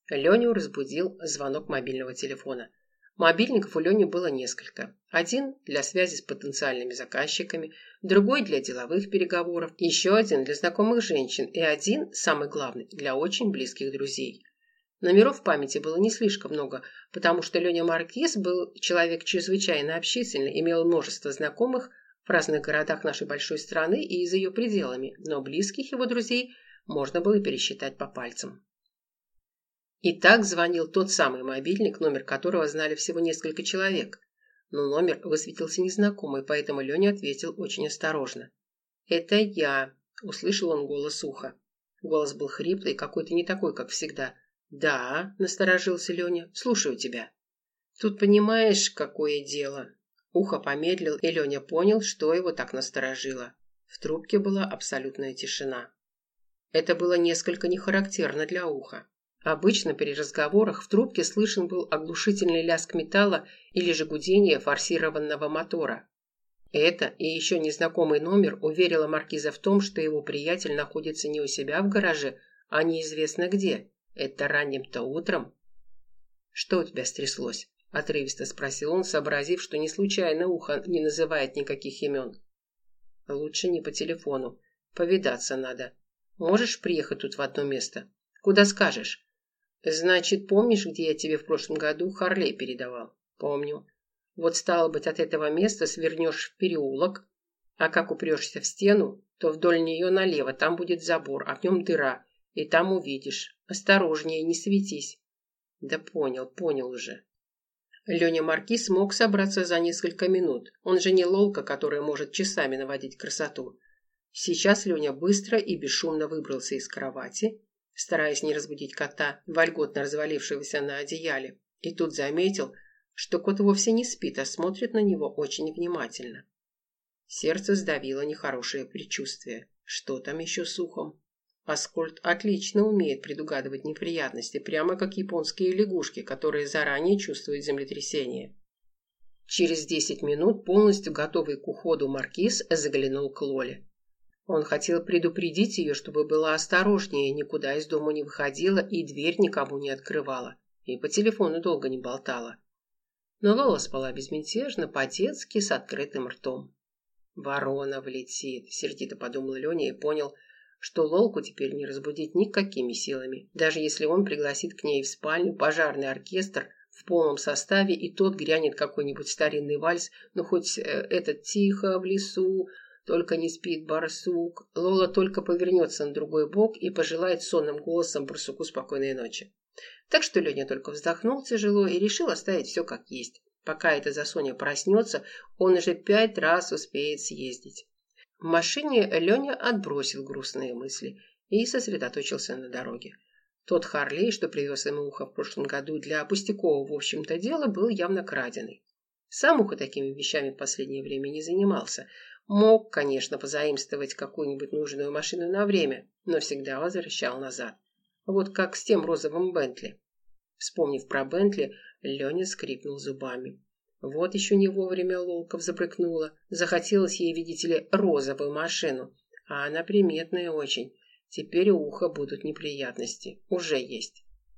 Леню разбудил звонок мобильного телефона. Мобильников у Лени было несколько. Один для связи с потенциальными заказчиками, другой для деловых переговоров, еще один для знакомых женщин и один, самый главный, для очень близких друзей. Номеров в памяти было не слишком много, потому что Леня Маркиз был человек чрезвычайно общительный, имел множество знакомых в разных городах нашей большой страны и за ее пределами, но близких его друзей можно было пересчитать по пальцам. И так звонил тот самый мобильник, номер которого знали всего несколько человек. Но номер высветился незнакомый, поэтому Леня ответил очень осторожно. «Это я», – услышал он голос уха. Голос был хриплый, какой-то не такой, как всегда. «Да», – насторожился Леня, – «слушаю тебя». «Тут понимаешь, какое дело». Ухо помедлил, и Леня понял, что его так насторожило. В трубке была абсолютная тишина. Это было несколько нехарактерно для уха. Обычно при разговорах в трубке слышен был оглушительный лязг металла или же гудение форсированного мотора. Это и еще незнакомый номер уверило маркиза в том, что его приятель находится не у себя в гараже, а неизвестно где. Это ранним-то утром. «Что у тебя стряслось?» – отрывисто спросил он, сообразив, что не случайно ухо не называет никаких имен. «Лучше не по телефону. Повидаться надо. Можешь приехать тут в одно место? Куда скажешь?» «Значит, помнишь, где я тебе в прошлом году Харлей передавал?» «Помню. Вот, стало быть, от этого места свернешь в переулок, а как упрешься в стену, то вдоль нее налево, там будет забор, а в нем дыра, и там увидишь. Осторожнее, не светись». «Да понял уже». Леня Маркиз смог собраться за несколько минут. Он же не лолка, которая может часами наводить красоту. Сейчас Леня быстро и бесшумно выбрался из кровати, стараясь не разбудить кота, вольготно развалившегося на одеяле, и тут заметил, что кот вовсе не спит, а смотрит на него очень внимательно. Сердце сдавило нехорошее предчувствие. Что там еще с ухом? Аскольд отлично умеет предугадывать неприятности, прямо как японские лягушки, которые заранее чувствуют землетрясение. Через 10 минут, полностью готовый к уходу, маркиз заглянул к Лоле. Он хотел предупредить ее, чтобы была осторожнее, никуда из дома не выходила и дверь никому не открывала, и по телефону долго не болтала. Но Лола спала безмятежно, по-детски, с открытым ртом. «Ворона влетит», — сердито подумал Леня и понял, что Лолку теперь не разбудить никакими силами, даже если он пригласит к ней в спальню пожарный оркестр в полном составе, и тот грянет какой-нибудь старинный вальс, ну хоть этот «Тихо в лесу», «Только не спит барсук». Лола только повернется на другой бок и пожелает сонным голосом барсуку спокойной ночи. Так что Леня только вздохнул тяжело и решил оставить все как есть. Пока эта засоня проснется, он уже 5 раз успеет съездить. В машине Леня отбросил грустные мысли и сосредоточился на дороге. Тот Харлей, что привез ему ухо в прошлом году для пустякового, в общем-то, дела, был явно краденый. Сам ухо такими вещами в последнее время не занимался. Мог, конечно, позаимствовать какую-нибудь нужную машину на время, но всегда возвращал назад. Вот как с тем розовым Бентли. Вспомнив про Бентли, Леня скрипнул зубами. Вот еще не вовремя Лолка взбрыкнула. Захотелось ей, видите ли, розовую машину. А она приметная очень. Теперь у уха будут неприятности. Уже есть.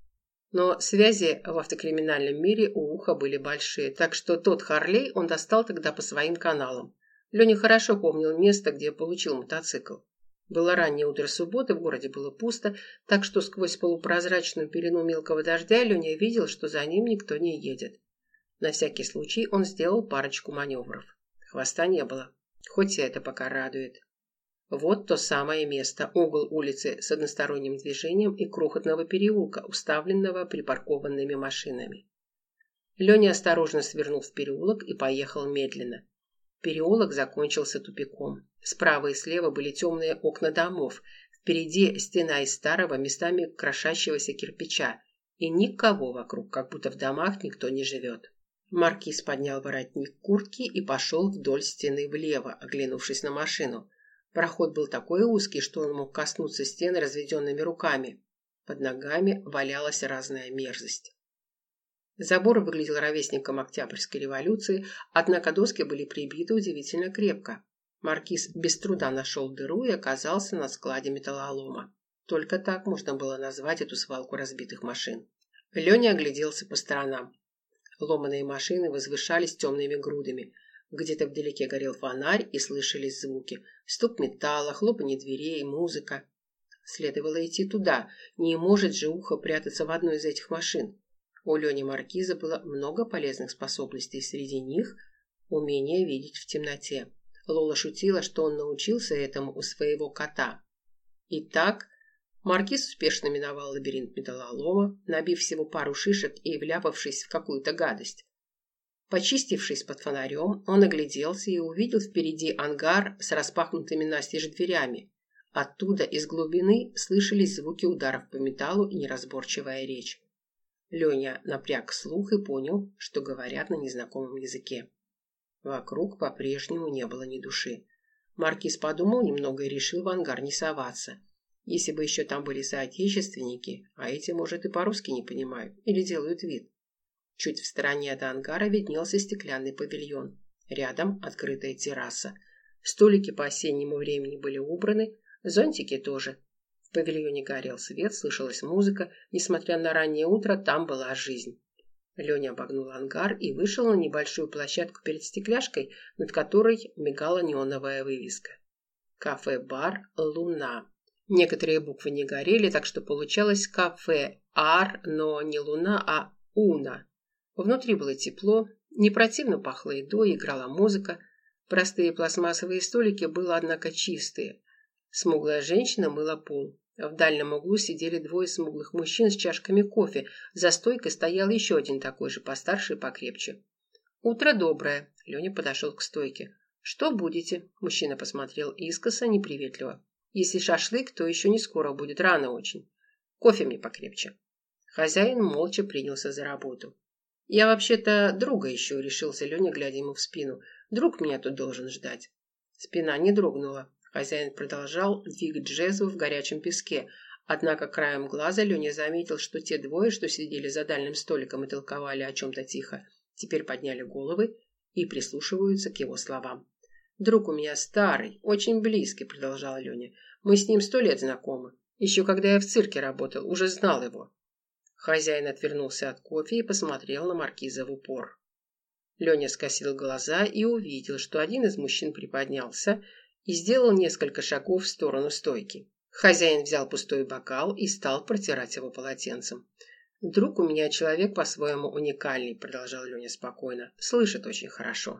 Но связи в автокриминальном мире у уха были большие, так что тот Харлей он достал тогда по своим каналам. Леня хорошо помнил место, где получил мотоцикл. Было раннее утро субботы, в городе было пусто, так что сквозь полупрозрачную пелену мелкого дождя Леня видел, что за ним никто не едет. На всякий случай он сделал парочку маневров. Хвоста не было, хоть и это пока радует. Вот то самое место, угол улицы с односторонним движением и крохотного переулка, уставленного припаркованными машинами. Леня осторожно свернул в переулок и поехал медленно. Переулок закончился тупиком. Справа и слева были темные окна домов. Впереди стена из старого, местами крошащегося кирпича. И никого вокруг, как будто в домах никто не живет. Маркиз поднял воротник куртки и пошел вдоль стены влево, оглянувшись на машину. Проход был такой узкий, что он мог коснуться стены разведенными руками. Под ногами валялась разная мерзость. Забор выглядел ровесником Октябрьской революции, однако доски были прибиты удивительно крепко. Маркиз без труда нашел дыру и оказался на складе металлолома. Только так можно было назвать эту свалку разбитых машин. Леня огляделся по сторонам. Ломаные машины возвышались темными грудами. Где-то вдалеке горел фонарь и слышались звуки. Стук металла, хлопанье дверей, музыка. Следовало идти туда. Не может же ухо прятаться в одной из этих машин. У Лени Маркиза было много полезных способностей. Среди них умение видеть в темноте. Лола шутила, что он научился этому у своего кота. Итак, Маркиз успешно миновал лабиринт металлолома, набив всего пару шишек и вляпавшись в какую-то гадость. Почистившись под фонарем, он огляделся и увидел впереди ангар с распахнутыми настежь дверями. Оттуда из глубины слышались звуки ударов по металлу и неразборчивая речь. Леня напряг слух и понял, что говорят на незнакомом языке. Вокруг по-прежнему не было ни души. Маркиз подумал немного и решил в ангар не соваться. Если бы еще там были соотечественники, а эти, может, и по-русски не понимают или делают вид. Чуть в стороне от ангара виднелся стеклянный павильон. Рядом открытая терраса. Столики по осеннему времени были убраны, зонтики тоже. В павильоне горел свет, слышалась музыка. Несмотря на раннее утро, там была жизнь. Леня обогнул ангар и вышел на небольшую площадку перед стекляшкой, над которой мигала неоновая вывеска. Кафе-бар «Луна». Некоторые буквы не горели, так что получалось «Кафе-ар», но не «Луна», а «Уна». Внутри было тепло, не противно пахло едой, играла музыка. Простые пластмассовые столики были, однако, чистые. Смуглая женщина мыла пол. В дальнем углу сидели двое смуглых мужчин с чашками кофе. За стойкой стоял еще один такой же, постарше и покрепче. «Утро доброе!» – Леня подошел к стойке. «Что будете?» – мужчина посмотрел искоса, неприветливо. «Если шашлык, то еще не скоро будет, рано очень. Кофе мне покрепче». Хозяин молча принялся за работу. «Я вообще-то друга ищу», – решился Леня, глядя ему в спину. «Друг меня тут должен ждать». Спина не дрогнула. Хозяин продолжал двигать жезл в горячем песке. Однако краем глаза Леня заметил, что те двое, что сидели за дальним столиком и толковали о чем-то тихо, теперь подняли головы и прислушиваются к его словам. «Друг у меня старый, очень близкий», – продолжал Леня. «Мы с ним 100 лет знакомы. Еще когда я в цирке работал, уже знал его». Хозяин отвернулся от кофе и посмотрел на маркиза в упор. Леня скосил глаза и увидел, что один из мужчин приподнялся и сделал несколько шагов в сторону стойки. Хозяин взял пустой бокал и стал протирать его полотенцем. «Друг у меня человек по-своему уникальный», – продолжал Леня спокойно. «Слышит очень хорошо».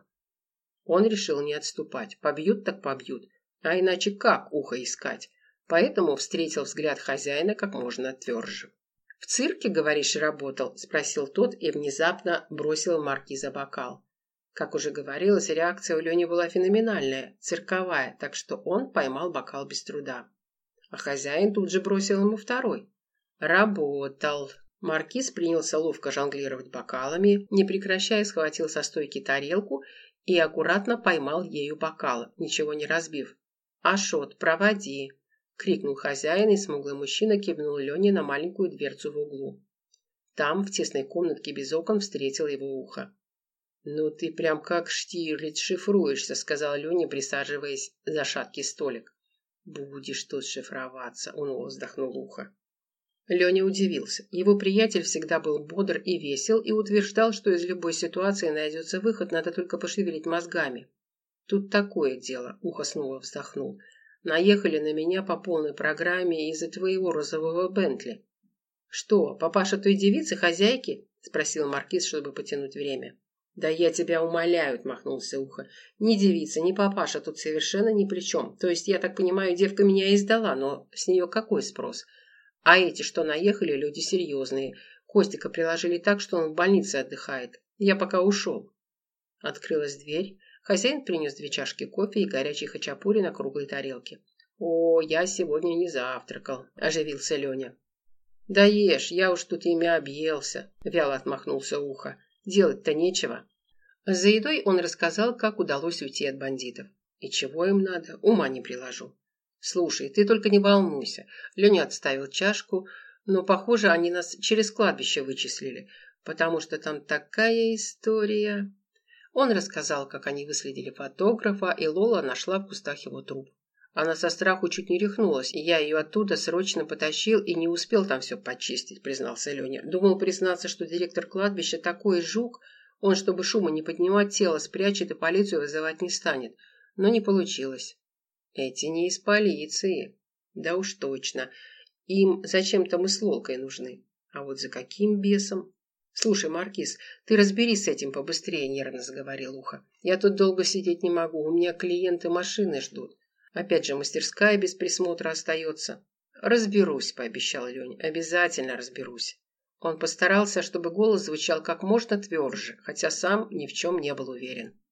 Он решил не отступать. Побьют так побьют. А иначе как ухо искать? Поэтому встретил взгляд хозяина как можно тверже. «В цирке, говоришь, работал?» – спросил тот и внезапно бросил маркиза бокал. Как уже говорилось, реакция у Лени была феноменальная, цирковая, так что он поймал бокал без труда. А хозяин тут же бросил ему второй. «Работал». Маркиз принялся ловко жонглировать бокалами, не прекращая схватил со стойки тарелку и аккуратно поймал ею бокал, ничего не разбив. «Ашот, проводи!» – крикнул хозяин, и смуглый мужчина кивнул Лене на маленькую дверцу в углу. Там, в тесной комнатке без окон, встретил его ухо. «Ну ты прям как Штирлиц шифруешься», – сказал Леня, присаживаясь за шаткий столик. «Будешь тут шифроваться», – уныло вздохнул ухо. Леня удивился. Его приятель всегда был бодр и весел и утверждал, что из любой ситуации найдется выход, надо только пошевелить мозгами. «Тут такое дело», – ухо снова вздохнул. «Наехали на меня по полной программе из-за твоего розового Бентли». «Что, папаша той девицы, хозяйки?» – спросил маркиз, чтобы потянуть время. «Да я тебя умоляю», – отмахнулся ухо. «Ни девица, ни папаша тут совершенно ни при чем. То есть, я так понимаю, девка меня и сдала, но с нее какой спрос? А эти, что наехали, люди серьезные. Костика приложили так, что он в больнице отдыхает. Я пока ушел». Открылась дверь. Хозяин принес 2 чашки кофе и горячий хачапури на круглой тарелке. «О, я сегодня не завтракал», – оживился Леня. «Да ешь, я уж тут ими объелся», – вяло отмахнулся ухо. «Делать-то нечего». За едой он рассказал, как удалось уйти от бандитов. И чего им надо, ума не приложу. «Слушай, ты только не волнуйся». Леня отставил чашку, но, похоже, они нас через кладбище вычислили, потому что там такая история. Он рассказал, как они выследили фотографа, и Лола нашла в кустах его труп. Она со страху чуть не рехнулась, и я ее оттуда срочно потащил и не успел там все почистить, признался Леня. Думал признаться, что директор кладбища такой жук, он, чтобы шума не поднимать, тело спрячет и полицию вызывать не станет. Но не получилось. Эти не из полиции. Да уж точно. Им зачем-то мы с Лолкой нужны. А вот за каким бесом? Слушай, Маркиз, ты разберись с этим побыстрее, нервно заговорил Ухо. Я тут долго сидеть не могу, у меня клиенты машины ждут. Опять же, мастерская без присмотра остается. Разберусь, пообещал Леня. Обязательно разберусь. Он постарался, чтобы голос звучал как можно тверже, хотя сам ни в чем не был уверен.